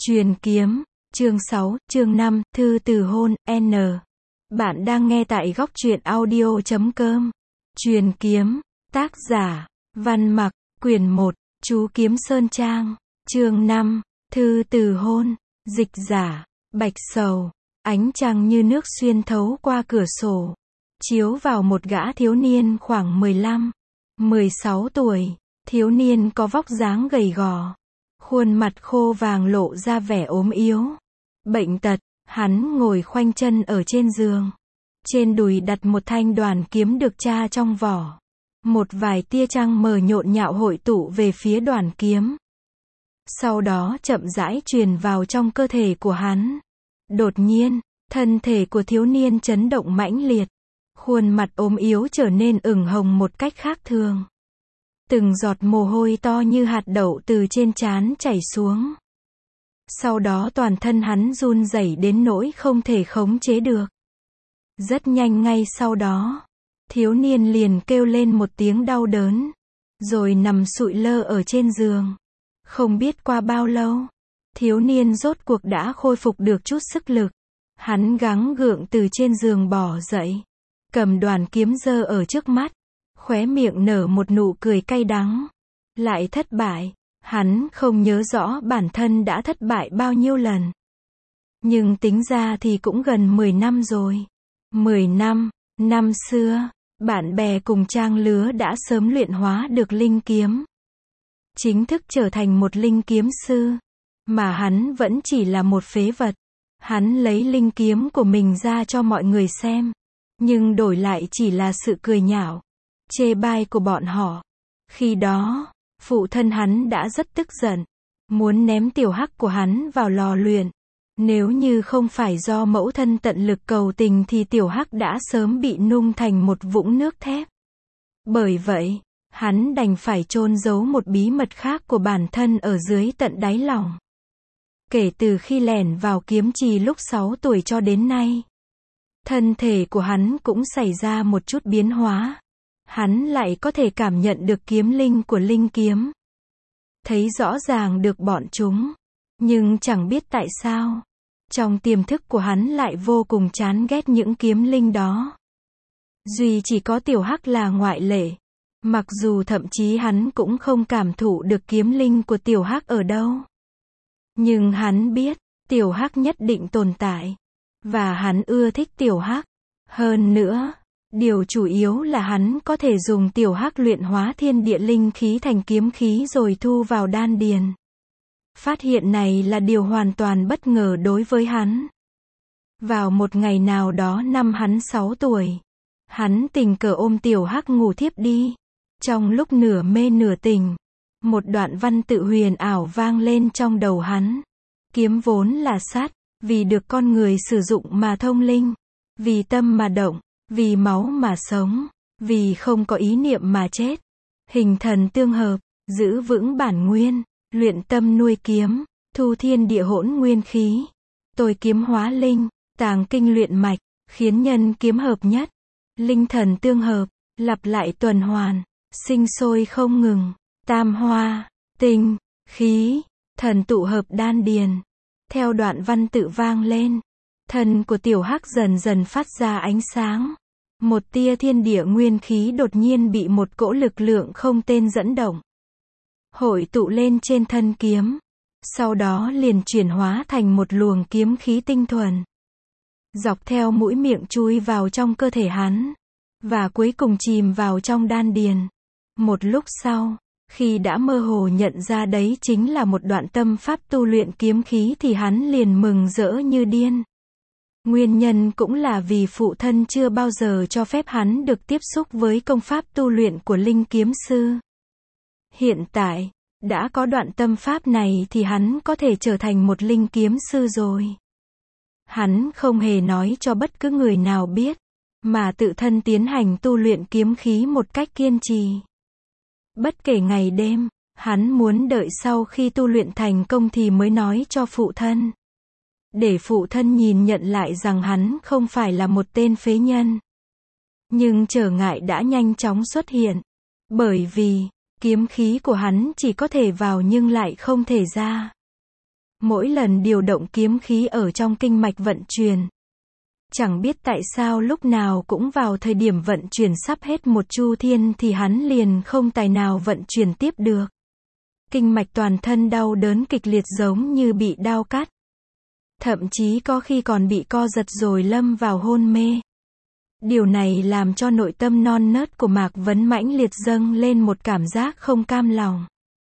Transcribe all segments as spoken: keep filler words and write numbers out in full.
Truyền kiếm, chương sáu, chương năm, thư từ hôn, N. Bạn đang nghe tại góc truyện audio chấm com. Truyền kiếm, tác giả, Văn Mặc, quyển một, chú Kiếm Sơn Trang, chương năm, thư từ hôn, dịch giả, Bạch Sầu. Ánh trăng như nước xuyên thấu qua cửa sổ, chiếu vào một gã thiếu niên khoảng mười lăm, mười sáu tuổi. Thiếu niên có vóc dáng gầy gò, khuôn mặt khô vàng lộ ra vẻ ốm yếu, bệnh tật. Hắn ngồi khoanh chân ở trên giường. Trên đùi đặt một thanh đoàn kiếm được tra trong vỏ. Một vài tia trăng mờ nhộn nhạo hội tụ về phía đoàn kiếm. Sau đó chậm rãi truyền vào trong cơ thể của hắn. Đột nhiên, thân thể của thiếu niên chấn động mãnh liệt. Khuôn mặt ốm yếu trở nên ửng hồng một cách khác thường. Từng giọt mồ hôi to như hạt đậu từ trên trán chảy xuống. Sau đó toàn thân hắn run rẩy đến nỗi không thể khống chế được. Rất nhanh ngay sau đó, thiếu niên liền kêu lên một tiếng đau đớn, rồi nằm sụi lơ ở trên giường. Không biết qua bao lâu, thiếu niên rốt cuộc đã khôi phục được chút sức lực. Hắn gắng gượng từ trên giường bò dậy, cầm đoàn kiếm giơ ở trước mắt, khóe miệng nở một nụ cười cay đắng. Lại thất bại. Hắn không nhớ rõ bản thân đã thất bại bao nhiêu lần. Nhưng tính ra thì cũng gần mười năm rồi. mười năm, năm xưa, bạn bè cùng trang lứa đã sớm luyện hóa được linh kiếm. Chính thức trở thành một linh kiếm sư. Mà hắn vẫn chỉ là một phế vật. Hắn lấy linh kiếm của mình ra cho mọi người xem. Nhưng đổi lại chỉ là sự cười nhạo, chê bai của bọn họ. Khi đó, phụ thân hắn đã rất tức giận, muốn ném tiểu hắc của hắn vào lò luyện. Nếu như không phải do mẫu thân tận lực cầu tình thì tiểu hắc đã sớm bị nung thành một vũng nước thép. Bởi vậy, hắn đành phải chôn giấu một bí mật khác của bản thân ở dưới tận đáy lòng. Kể từ khi lẻn vào kiếm trì lúc sáu tuổi cho đến nay, thân thể của hắn cũng xảy ra một chút biến hóa. Hắn lại có thể cảm nhận được kiếm linh của linh kiếm. Thấy rõ ràng được bọn chúng. Nhưng chẳng biết tại sao, trong tiềm thức của hắn lại vô cùng chán ghét những kiếm linh đó. Duy chỉ có tiểu hắc là ngoại lệ. Mặc dù thậm chí hắn cũng không cảm thụ được kiếm linh của tiểu hắc ở đâu. Nhưng hắn biết, tiểu hắc nhất định tồn tại. Và hắn ưa thích tiểu hắc. Hơn nữa, điều chủ yếu là hắn có thể dùng tiểu hắc luyện hóa thiên địa linh khí thành kiếm khí rồi thu vào đan điền. Phát hiện này là điều hoàn toàn bất ngờ đối với hắn. Vào một ngày nào đó năm hắn sáu tuổi, hắn tình cờ ôm tiểu hắc ngủ thiếp đi. Trong lúc nửa mê nửa tỉnh, một đoạn văn tự huyền ảo vang lên trong đầu hắn. Kiếm vốn là sắt, vì được con người sử dụng mà thông linh, vì tâm mà động, vì máu mà sống, vì không có ý niệm mà chết. Hình thần tương hợp, giữ vững bản nguyên, luyện tâm nuôi kiếm, thu thiên địa hỗn nguyên khí. Tôi kiếm hóa linh, tàng kinh luyện mạch, khiến nhân kiếm hợp nhất. Linh thần tương hợp, lặp lại tuần hoàn, sinh sôi không ngừng. Tam hoa, tinh, khí, thần tụ hợp đan điền. Theo đoạn văn tự vang lên, thân của tiểu hắc dần dần phát ra ánh sáng. Một tia thiên địa nguyên khí đột nhiên bị một cỗ lực lượng không tên dẫn động, hội tụ lên trên thân kiếm. Sau đó liền chuyển hóa thành một luồng kiếm khí tinh thuần. Dọc theo mũi miệng chui vào trong cơ thể hắn. Và cuối cùng chìm vào trong đan điền. Một lúc sau, khi đã mơ hồ nhận ra đấy chính là một đoạn tâm pháp tu luyện kiếm khí thì hắn liền mừng rỡ như điên. Nguyên nhân cũng là vì phụ thân chưa bao giờ cho phép hắn được tiếp xúc với công pháp tu luyện của linh kiếm sư. Hiện tại, đã có đoạn tâm pháp này thì hắn có thể trở thành một linh kiếm sư rồi. Hắn không hề nói cho bất cứ người nào biết, mà tự thân tiến hành tu luyện kiếm khí một cách kiên trì. Bất kể ngày đêm, hắn muốn đợi sau khi tu luyện thành công thì mới nói cho phụ thân. Để phụ thân nhìn nhận lại rằng hắn không phải là một tên phế nhân. Nhưng trở ngại đã nhanh chóng xuất hiện. Bởi vì, kiếm khí của hắn chỉ có thể vào nhưng lại không thể ra. Mỗi lần điều động kiếm khí ở trong kinh mạch vận chuyển. Chẳng biết tại sao lúc nào cũng vào thời điểm vận chuyển sắp hết một chu thiên thì hắn liền không tài nào vận chuyển tiếp được. Kinh mạch toàn thân đau đớn kịch liệt giống như bị đao cắt. Thậm chí có khi còn bị co giật rồi lâm vào hôn mê. Điều này làm cho nội tâm non nớt của Mạc Vấn mãnh liệt dâng lên một cảm giác không cam lòng.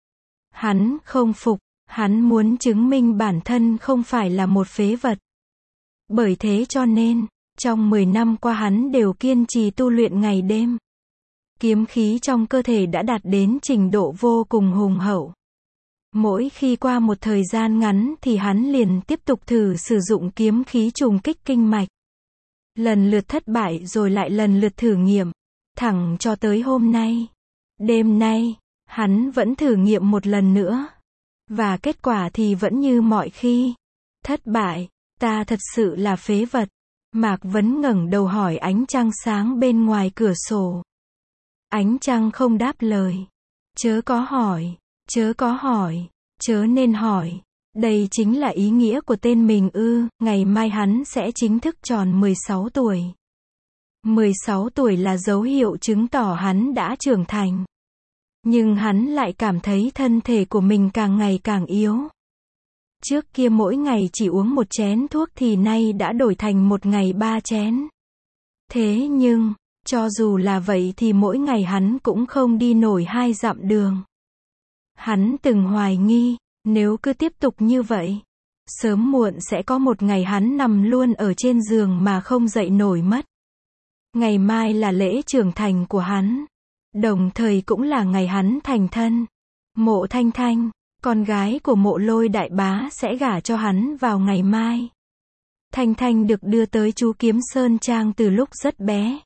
Hắn không phục, hắn muốn chứng minh bản thân không phải là một phế vật. Bởi thế cho nên, trong mười năm qua hắn đều kiên trì tu luyện ngày đêm. Kiếm khí trong cơ thể đã đạt đến trình độ vô cùng hùng hậu. Mỗi khi qua một thời gian ngắn thì hắn liền tiếp tục thử sử dụng kiếm khí trùng kích kinh mạch. Lần lượt thất bại rồi lại lần lượt thử nghiệm, thẳng cho tới hôm nay. Đêm nay, hắn vẫn thử nghiệm một lần nữa. Và kết quả thì vẫn như mọi khi. Thất bại, ta thật sự là phế vật. Mạc Vấn ngẩng đầu hỏi ánh trăng sáng bên ngoài cửa sổ. Ánh trăng không đáp lời. Chớ có hỏi, chớ có hỏi, chớ nên hỏi. Đây chính là ý nghĩa của tên mình ư, ngày mai hắn sẽ chính thức tròn mười sáu tuổi. mười sáu tuổi là dấu hiệu chứng tỏ hắn đã trưởng thành. Nhưng hắn lại cảm thấy thân thể của mình càng ngày càng yếu. Trước kia mỗi ngày chỉ uống một chén thuốc thì nay đã đổi thành một ngày ba chén. Thế nhưng, cho dù là vậy thì mỗi ngày hắn cũng không đi nổi hai dặm đường. Hắn từng hoài nghi, nếu cứ tiếp tục như vậy, sớm muộn sẽ có một ngày hắn nằm luôn ở trên giường mà không dậy nổi mất. Ngày mai là lễ trưởng thành của hắn, đồng thời cũng là ngày hắn thành thân. Mộ Thanh Thanh, con gái của Mộ Lôi đại bá sẽ gả cho hắn vào ngày mai. Thanh Thanh được đưa tới chú Kiếm Sơn Trang từ lúc rất bé.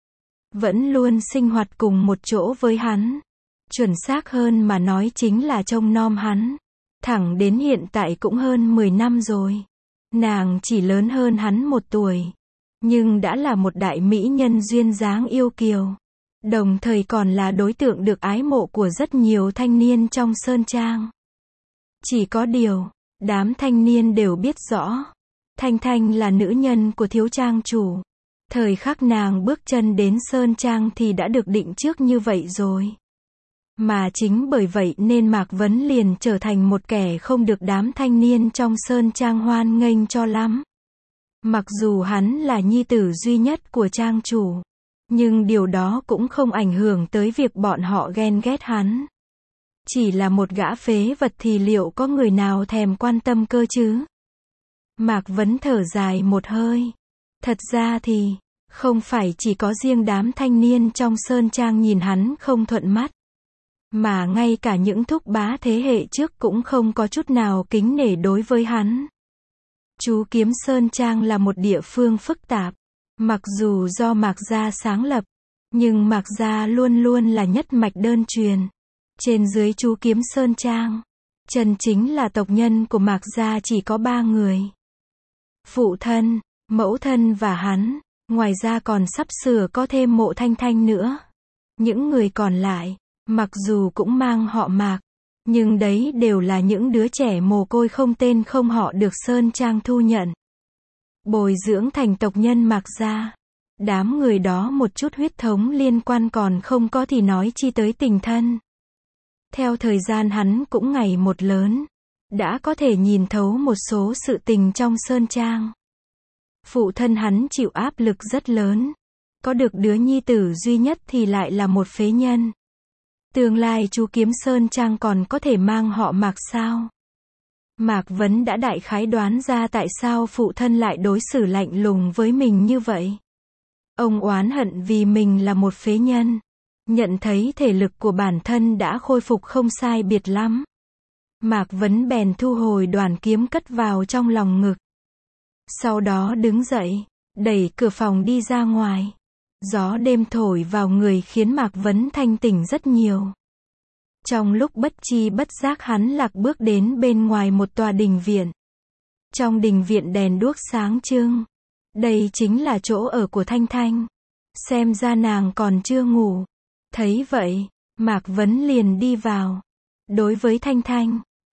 Vẫn luôn sinh hoạt cùng một chỗ với hắn. Chuẩn xác hơn mà nói chính là trông nom hắn. Thẳng đến hiện tại cũng hơn mười năm rồi. Nàng chỉ lớn hơn hắn một tuổi. Nhưng đã là một đại mỹ nhân duyên dáng yêu kiều. Đồng thời còn là đối tượng được ái mộ của rất nhiều thanh niên trong Sơn Trang. Chỉ có điều, đám thanh niên đều biết rõ. Thanh Thanh là nữ nhân của thiếu trang chủ. Thời khắc nàng bước chân đến Sơn Trang thì đã được định trước như vậy rồi. Mà chính bởi vậy nên Mạc Vấn liền trở thành một kẻ không được đám thanh niên trong Sơn Trang hoan nghênh cho lắm. Mặc dù hắn là nhi tử duy nhất của trang chủ, nhưng điều đó cũng không ảnh hưởng tới việc bọn họ ghen ghét hắn. Chỉ là một gã phế vật thì liệu có người nào thèm quan tâm cơ chứ? Mạc Vấn thở dài một hơi. Thật ra thì, không phải chỉ có riêng đám thanh niên trong Sơn Trang nhìn hắn không thuận mắt. Mà ngay cả những thúc bá thế hệ trước cũng không có chút nào kính nể đối với hắn. Chú Kiếm Sơn Trang là một địa phương phức tạp. Mặc dù do Mạc Gia sáng lập, nhưng Mạc Gia luôn luôn là nhất mạch đơn truyền. Trên dưới chú Kiếm Sơn Trang, chân chính là tộc nhân của Mạc Gia chỉ có ba người. Phụ thân, mẫu thân và hắn, ngoài ra còn sắp sửa có thêm Mộ Thanh Thanh nữa. Những người còn lại, mặc dù cũng mang họ Mạc, nhưng đấy đều là những đứa trẻ mồ côi không tên không họ được Sơn Trang thu nhận. Bồi dưỡng thành tộc nhân Mạc Gia. Đám người đó một chút huyết thống liên quan còn không có thì nói chi tới tình thân. Theo thời gian hắn cũng ngày một lớn, đã có thể nhìn thấu một số sự tình trong Sơn Trang. Phụ thân hắn chịu áp lực rất lớn. Có được đứa nhi tử duy nhất thì lại là một phế nhân. Tương lai chú Kiếm Sơn Trang còn có thể mang họ Mạc sao? Mạc Vấn đã đại khái đoán ra tại sao phụ thân lại đối xử lạnh lùng với mình như vậy. Ông oán hận vì mình là một phế nhân. Nhận thấy thể lực của bản thân đã khôi phục không sai biệt lắm. Mạc Vấn bèn thu hồi đoàn kiếm cất vào trong lòng ngực. Sau đó đứng dậy, đẩy cửa phòng đi ra ngoài. Gió đêm thổi vào người khiến Mạc Vấn thanh tỉnh rất nhiều. Trong lúc bất chi bất giác hắn lạc bước đến bên ngoài một tòa đình viện. Trong đình viện đèn đuốc sáng trưng. Đây chính là chỗ ở của Thanh Thanh. Xem ra nàng còn chưa ngủ. Thấy vậy, Mạc Vấn liền đi vào. Đối với Thanh Thanh,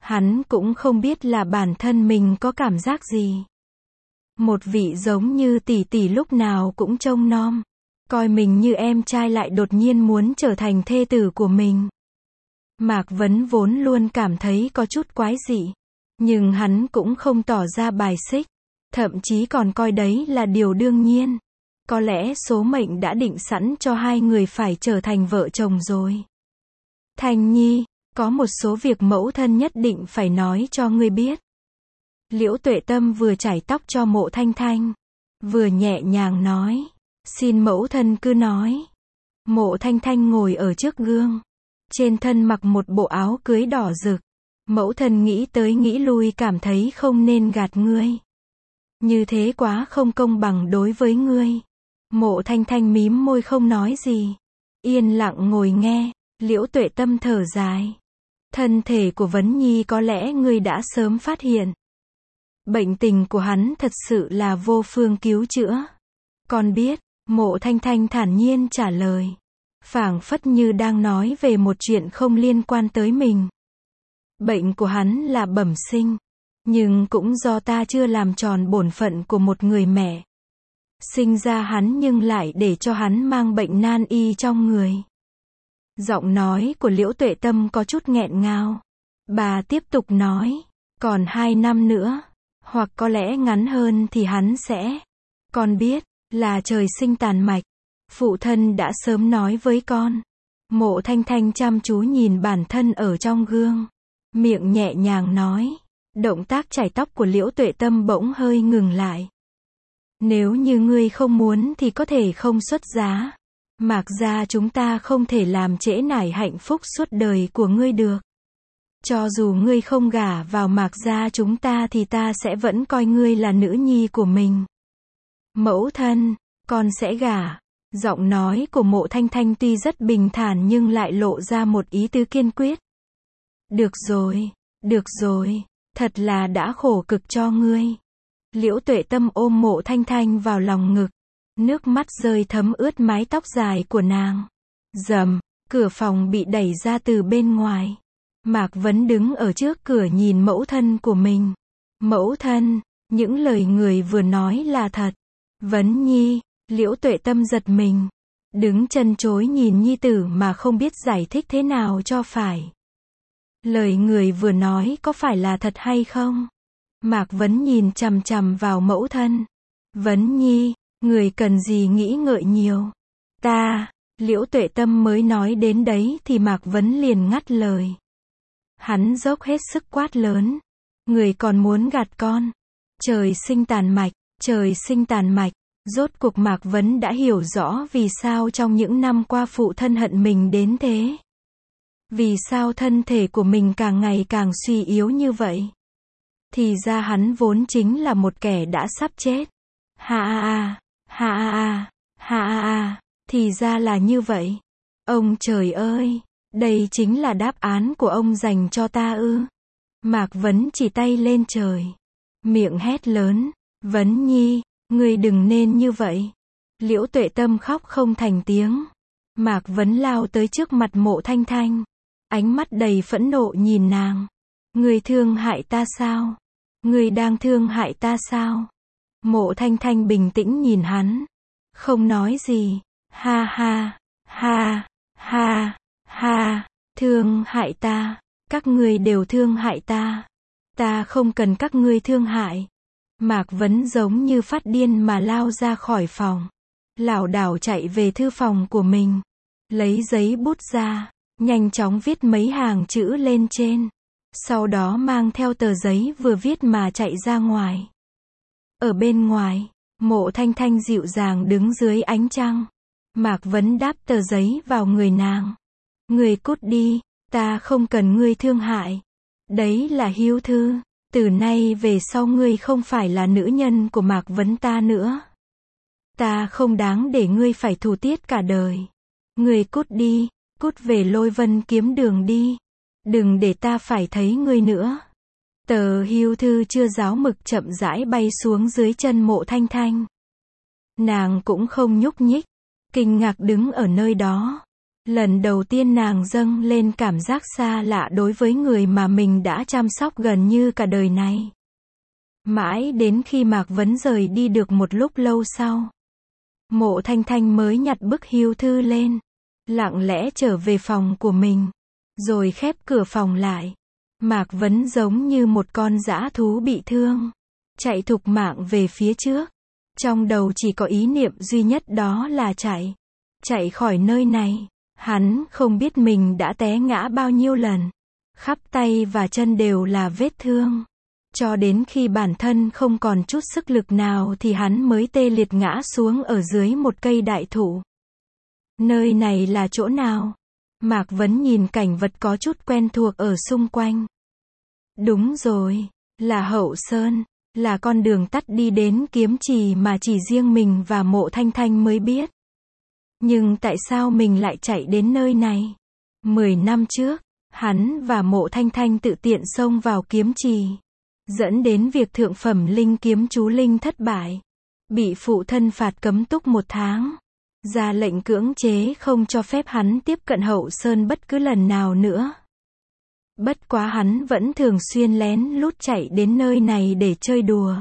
Hắn cũng không biết là bản thân mình có cảm giác gì. Một vị giống như tỷ tỷ lúc nào cũng trông nom, coi mình như em trai lại đột nhiên muốn trở thành thê tử của mình. Mạc Vấn vốn luôn cảm thấy có chút quái dị, nhưng hắn cũng không tỏ ra bài xích, thậm chí còn coi đấy là điều đương nhiên. Có lẽ số mệnh đã định sẵn cho hai người phải trở thành vợ chồng rồi. Thanh Nhi, có một số việc mẫu thân nhất định phải nói cho ngươi biết. Liễu Tuệ Tâm vừa chải tóc cho Mộ Thanh Thanh, vừa nhẹ nhàng nói. Xin mẫu thân cứ nói. Mộ Thanh Thanh ngồi ở trước gương, trên thân mặc một bộ áo cưới đỏ rực. Mẫu thân nghĩ tới nghĩ lui cảm thấy không nên gạt ngươi. Như thế quá không công bằng đối với ngươi. Mộ Thanh Thanh mím môi không nói gì, yên lặng ngồi nghe. Liễu Tuệ Tâm thở dài. Thân thể của Vấn Nhi có lẽ ngươi đã sớm phát hiện. Bệnh tình của hắn thật sự là vô phương cứu chữa. Con biết, Mộ Thanh Thanh thản nhiên trả lời, phảng phất như đang nói về một chuyện không liên quan tới mình. Bệnh của hắn là bẩm sinh, nhưng cũng do ta chưa làm tròn bổn phận của một người mẹ. Sinh ra hắn nhưng lại để cho hắn mang bệnh nan y trong người. Giọng nói của Liễu Tuệ Tâm có chút nghẹn ngào. Bà tiếp tục nói, còn hai năm nữa, hoặc có lẽ ngắn hơn thì hắn sẽ. Con biết, là trời sinh tàn mạch. Phụ thân đã sớm nói với con. Mộ Thanh Thanh chăm chú nhìn bản thân ở trong gương, miệng nhẹ nhàng nói. Động tác chải tóc của Liễu Tuệ Tâm bỗng hơi ngừng lại. Nếu như ngươi không muốn thì có thể không xuất giá. Mạc gia chúng ta không thể làm trễ nải hạnh phúc suốt đời của ngươi được. Cho dù ngươi không gả vào Mạc gia chúng ta thì ta sẽ vẫn coi ngươi là nữ nhi của mình. Mẫu thân, con sẽ gả. Giọng nói của Mộ Thanh Thanh tuy rất bình thản nhưng lại lộ ra một ý tứ kiên quyết. Được rồi, được rồi, thật là đã khổ cực cho ngươi. Liễu Tuệ Tâm ôm Mộ Thanh Thanh vào lòng ngực, nước mắt rơi thấm ướt mái tóc dài của nàng. Rầm, cửa phòng bị đẩy ra từ bên ngoài. Mạc Vấn đứng ở trước cửa nhìn mẫu thân của mình. Mẫu thân, những lời người vừa nói là thật. Vấn Nhi, Liễu Tuệ Tâm giật mình, đứng chân chối nhìn nhi tử mà không biết giải thích thế nào cho phải. Lời người vừa nói có phải là thật hay không? Mạc Vấn nhìn chằm chằm vào mẫu thân. Vấn Nhi, người cần gì nghĩ ngợi nhiều. Ta, Liễu Tuệ Tâm mới nói đến đấy thì Mạc Vấn liền ngắt lời. Hắn dốc hết sức quát lớn. Người còn muốn gạt con. Trời sinh tàn mạch, trời sinh tàn mạch. Rốt cuộc Mạc Vấn đã hiểu rõ vì sao trong những năm qua phụ thân hận mình đến thế. Vì sao thân thể của mình càng ngày càng suy yếu như vậy. Thì ra hắn vốn chính là một kẻ đã sắp chết. Ha a a, ha a a, ha a a, thì ra là như vậy. Ông trời ơi, đây chính là đáp án của ông dành cho ta ư? Mạc Vấn chỉ tay lên trời, miệng hét lớn, Vấn Nhi, ngươi đừng nên như vậy. Liễu Tuệ Tâm khóc không thành tiếng. Mạc Vấn lao tới trước mặt Mộ Thanh Thanh, ánh mắt đầy phẫn nộ nhìn nàng. Ngươi thương hại ta sao? Ngươi đang thương hại ta sao? Mộ Thanh Thanh bình tĩnh nhìn hắn, không nói gì. Ha ha, ha, ha, ha, thương hại ta, các ngươi đều thương hại ta. Ta không cần các ngươi thương hại. Mạc Vấn giống như phát điên mà lao ra khỏi phòng, lảo đảo chạy về thư phòng của mình, lấy giấy bút ra, nhanh chóng viết mấy hàng chữ lên trên, sau đó mang theo tờ giấy vừa viết mà chạy ra ngoài. Ở bên ngoài, Mộ Thanh Thanh dịu dàng đứng dưới ánh trăng. Mạc Vấn đáp tờ giấy vào người nàng. Ngươi cút đi, ta không cần ngươi thương hại. Đấy là hiếu thư. Từ nay về sau ngươi không phải là nữ nhân của Mạc Vấn ta nữa. Ta không đáng để ngươi phải thù tiết cả đời. Ngươi cút đi, cút về Lôi Vân Kiếm Đường đi. Đừng để ta phải thấy ngươi nữa. Tờ hiếu thư chưa ráo mực chậm rãi bay xuống dưới chân Mộ Thanh Thanh. Nàng cũng không nhúc nhích, kinh ngạc đứng ở nơi đó. Lần đầu tiên nàng dâng lên cảm giác xa lạ đối với người mà mình đã chăm sóc gần như cả đời này. Mãi đến khi Mạc Vấn rời đi được một lúc lâu sau, Mộ Thanh Thanh mới nhặt bức hưu thư lên, lặng lẽ trở về phòng của mình, rồi khép cửa phòng lại. Mạc Vấn giống như một con dã thú bị thương, chạy thục mạng về phía trước. Trong đầu chỉ có ý niệm duy nhất, đó là chạy. Chạy khỏi nơi này. Hắn không biết mình đã té ngã bao nhiêu lần. Khắp tay và chân đều là vết thương. Cho đến khi bản thân không còn chút sức lực nào thì hắn mới tê liệt ngã xuống ở dưới một cây đại thụ. Nơi này là chỗ nào? Mạc Vấn nhìn cảnh vật có chút quen thuộc ở xung quanh. Đúng rồi, là Hậu Sơn, là con đường tắt đi đến Kiếm Trì mà chỉ riêng mình và Mộ Thanh Thanh mới biết. Nhưng tại sao mình lại chạy đến nơi này? Mười năm trước, hắn và Mộ Thanh Thanh tự tiện xông vào Kiếm Trì, dẫn đến việc thượng phẩm linh kiếm chú linh thất bại, bị phụ thân phạt cấm túc một tháng, ra lệnh cưỡng chế không cho phép hắn tiếp cận Hậu Sơn bất cứ lần nào nữa. Bất quá hắn vẫn thường xuyên lén lút chạy đến nơi này để chơi đùa.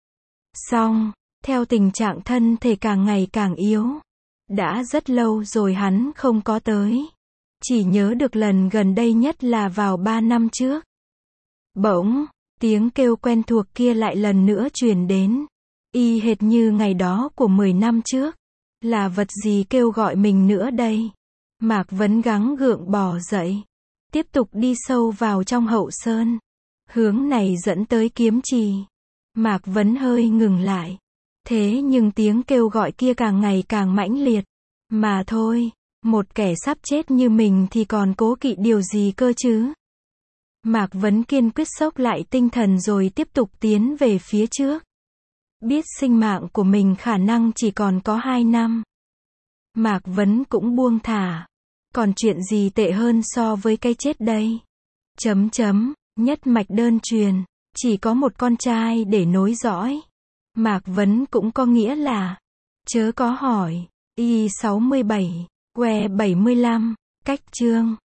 Xong, theo tình trạng thân thể càng ngày càng yếu, đã rất lâu rồi hắn không có tới. Chỉ nhớ được lần gần đây nhất là vào ba năm trước. Bỗng, tiếng kêu quen thuộc kia lại lần nữa truyền đến. Y hệt như ngày đó của mười năm trước. Là vật gì kêu gọi mình nữa đây? Mạc Vấn gắng gượng bò dậy, tiếp tục đi sâu vào trong Hậu Sơn. Hướng này dẫn tới Kiếm Trì. Mạc Vấn hơi ngừng lại. Thế nhưng tiếng kêu gọi kia càng ngày càng mãnh liệt. Mà thôi, một kẻ sắp chết như mình thì còn cố kỵ điều gì cơ chứ? Mạc Vấn kiên quyết xốc lại tinh thần rồi tiếp tục tiến về phía trước. Biết sinh mạng của mình khả năng chỉ còn có hai năm. Mạc Vấn cũng buông thả. Còn chuyện gì tệ hơn so với cái chết đây? Chấm chấm, nhất mạch đơn truyền, chỉ có một con trai để nối dõi. Mạc Vấn cũng có nghĩa là, chớ có hỏi. Y sáu mươi bảy, que bảy mươi lăm, cách chương.